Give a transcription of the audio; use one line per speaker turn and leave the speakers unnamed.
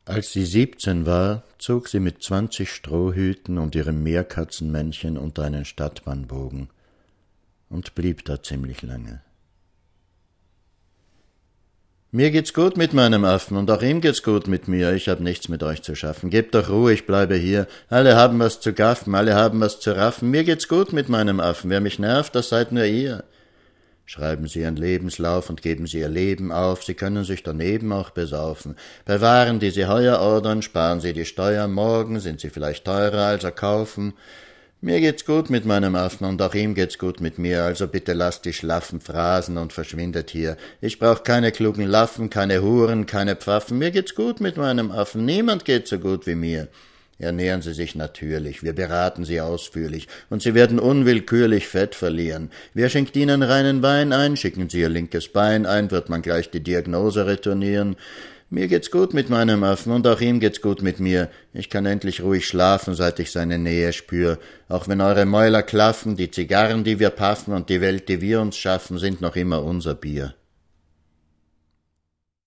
Als sie 17 war, zog sie mit 20 Strohhüten und ihrem Meerkatzenmännchen unter einen Stadtbahnbogen und blieb da ziemlich lange. »Mir geht's gut mit meinem Affen und auch ihm geht's gut mit mir. Ich hab nichts mit euch zu schaffen. Gebt doch Ruhe, ich bleibe hier. Alle haben was zu gaffen, alle haben was zu raffen. Mir geht's gut mit meinem Affen. Wer mich nervt, das seid nur ihr.« Schreiben Sie Ihren Lebenslauf und geben Sie Ihr Leben auf. Sie können sich daneben auch besaufen. Bei Waren, die Sie heuer ordern, sparen Sie die Steuer. Morgen sind sie vielleicht teurer, als kaufen. Mir geht's gut mit meinem Affen und auch ihm geht's gut mit mir, also bitte lasst die schlaffen Phrasen und verschwindet hier. Ich brauch keine klugen Laffen, keine Huren, keine Pfaffen. Mir geht's gut mit meinem Affen. Niemand geht so gut wie mir. Ernähren Sie sich natürlich, wir beraten Sie ausführlich, und Sie werden unwillkürlich Fett verlieren. Wer schenkt Ihnen reinen Wein ein, schicken Sie Ihr linkes Bein ein, wird man gleich die Diagnose retournieren. Mir geht's gut mit meinem Affen und auch ihm geht's gut mit mir. Ich kann endlich ruhig schlafen, seit ich seine Nähe spür. Auch wenn eure Mäuler klaffen, die Zigarren, die wir paffen und die Welt, die wir uns schaffen, sind noch immer unser Bier.